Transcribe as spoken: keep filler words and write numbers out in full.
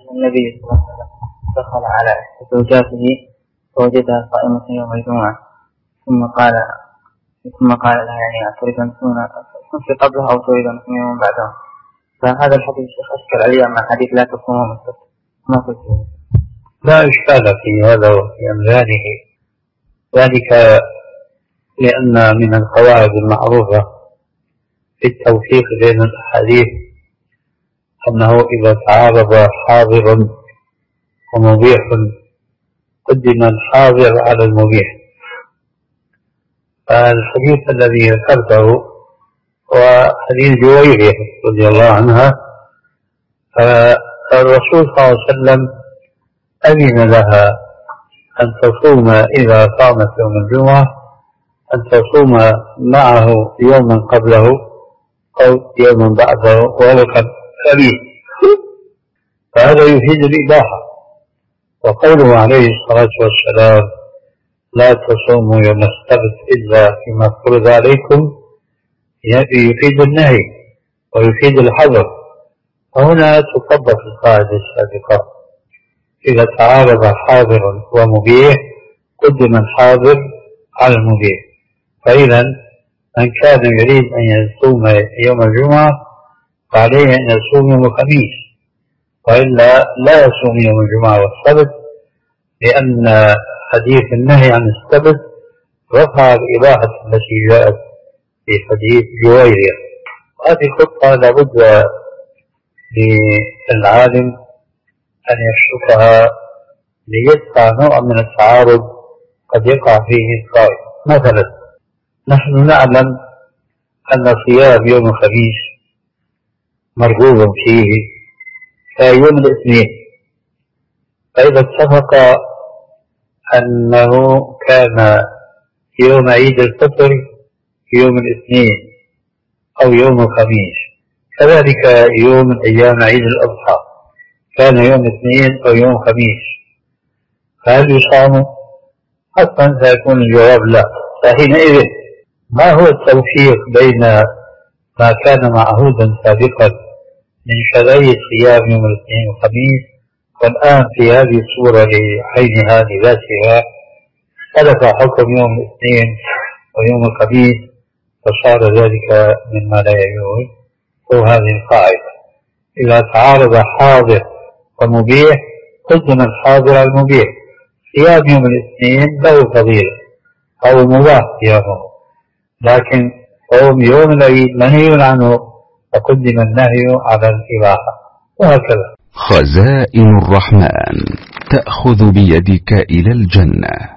النبي صلى الله عليه وسلم دخل على زوجاته فوجدها صائمة يوم الجمعة ثم قال ثم قال لها يعني أتريد أن تصومي قبلها أو تريد أن تصومي يوم بعدها؟ فهذا الحديث الشيخ أشكل علي مع حديث لا تصوموا من السبت. ما قلت لا إشكال في هذا وفي أمثاله، ذلك لأن من القواعد المعروفة في التوفيق بين الأحاديث أنه إذا تعارض حاضر ومبيح قدم الحاضر على المبيح. فالحديث الذي ذكرته هو حديث جويرية رضي الله عنها، فالرسول صلى الله عليه وسلم أذن لها أن تصوم إذا قامت يوم الجمعة أن تصوم معه يوما قبله أو يوما بعده وهو خبيث، فهذا يفيد الإباحة. وقوله عليه الصلاة والسلام لا تصوموا يوم السبت إلا فيما فرض عليكم يفيد النهي ويفيد الحظر. وهنا تطبق القاعدة السابقة، إذا تعارض حاضر ومبيح قدم الحاضر على المبيح. فإذا من كان يريد أن يصوم يوم الجمعة فعليه أن يصوم يوم الخميس، وإلا لا يصوم يوم الجمعة والسبت، لأن حديث النهي عن السبت رفع الإباحة التي جاءت في حديث جويرية. وهذه خطة لابد للعالم أن يشركها ليدفع نوع من التعارض قد يقع فيه الصائم. مثلا نحن نعلم أن صيام يوم الخميس مرغوب فيه كيوم الاثنين، فإذا اتفق أنه كان يوم عيد الفطر يوم الاثنين أو يوم الخميس، كذلك يوم من أيام عيد الأضحى كان يوم اثنين أو يوم خميس، فهل يصام؟ حتما سيكون الجواب لا. فحينئذ ما هو التوفيق بين ما كان معهودا سابقا من شرعية صيام يوم الاثنين والخميس والآن في هذه الصورة لعينها لذاتها اختلف حكم يوم الاثنين ويوم الخميس فصار ذلك مما لا يجوز؟ وهذه القاعدة إذا تعارض حاضر ومبيح قدم الحاضر على المبيح. صيام يوم الاثنين له فضيلة أو مباح صيامه، لكن صوم يوم العيد منهي عنه فقدم النهي على الإباحة، وهكذا. خزائن الرحمن تأخذ بيدك إلى الجنة.